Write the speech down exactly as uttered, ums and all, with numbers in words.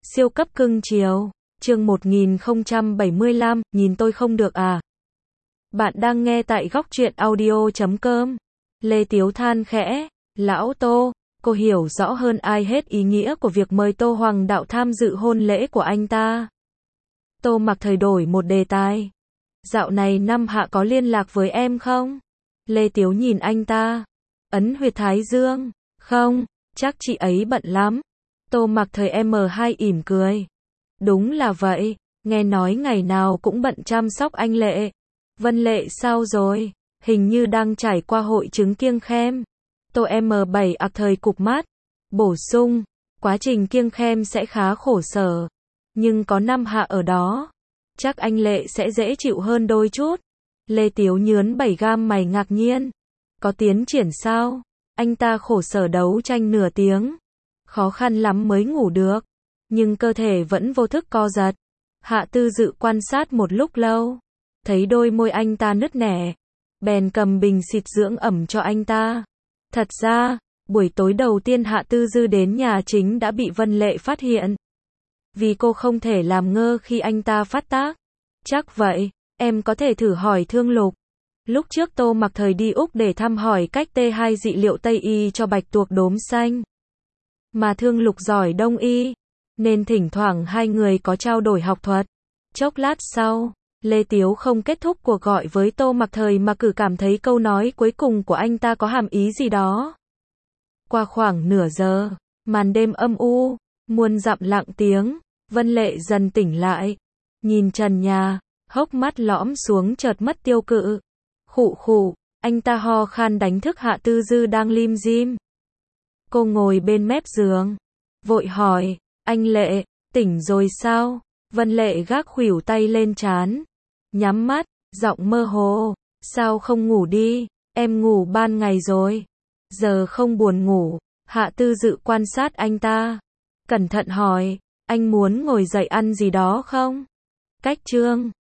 Siêu cấp cưng chiều. Chương một nghìn không trăm bảy mươi lăm, nhìn tôi không được à? Bạn đang nghe tại góc truyện audio chấm com. Lê Tiếu than khẽ, lão Tô, cô hiểu rõ hơn ai hết ý nghĩa của việc mời Tô Hoàng đạo tham dự hôn lễ của anh ta. Tô Mặc Thời đổi một đề tài. Dạo này Năm Hạ có liên lạc với em không? Lê Tiếu nhìn anh ta. Ấn huyệt thái dương. Không, chắc chị ấy bận lắm. Tô Mặc Thời em hai ỉm cười. Đúng là vậy, nghe nói ngày nào cũng bận chăm sóc anh Lệ. Vân Lệ sao rồi? Hình như đang trải qua hội chứng kiêng khem. Tô em bảy ạc thời cụp mắt. Bổ sung, quá trình kiêng khem sẽ khá khổ sở. Nhưng có Năm Hạ ở đó, chắc anh Lệ sẽ dễ chịu hơn đôi chút. Lê Tiếu nhướn bảy gam mày ngạc nhiên. Có tiến triển sao? Anh ta khổ sở đấu tranh nửa tiếng. Khó khăn lắm mới ngủ được. Nhưng cơ thể vẫn vô thức co giật. Hạ Tư Dự quan sát một lúc lâu. Thấy đôi môi anh ta nứt nẻ. Bèn cầm bình xịt dưỡng ẩm cho anh ta. Thật ra, buổi tối đầu tiên Hạ Tư Dư đến nhà chính đã bị Vân Lệ phát hiện. Vì cô không thể làm ngơ khi anh ta phát tác. Chắc vậy, em có thể thử hỏi Thương Lục. Lúc trước Tô Mặc Thời đi Úc để thăm hỏi cách T hai dị liệu Tây y cho bạch tuộc đốm xanh. Mà Thương Lục giỏi Đông y, nên thỉnh thoảng hai người có trao đổi học thuật. Chốc lát sau, Lê Tiếu không kết thúc cuộc gọi với Tô Mặc Thời mà cử cảm thấy câu nói cuối cùng của anh ta có hàm ý gì đó. Qua khoảng nửa giờ, màn đêm âm u, muôn dặm lặng tiếng, Vân Lệ dần tỉnh lại. Nhìn trần nhà, hốc mắt lõm xuống chợt mất tiêu cự. Khụ khụ, anh ta ho khan đánh thức Hạ Tư Dư đang lim dim. Cô ngồi bên mép giường, vội hỏi, anh Lệ, tỉnh rồi sao? Vân Lệ gác khuỷu tay lên trán, nhắm mắt, giọng mơ hồ, sao không ngủ đi, em ngủ ban ngày rồi. Giờ không buồn ngủ. Hạ Tư Dự quan sát anh ta, cẩn thận hỏi, anh muốn ngồi dậy ăn gì đó không? Cách chương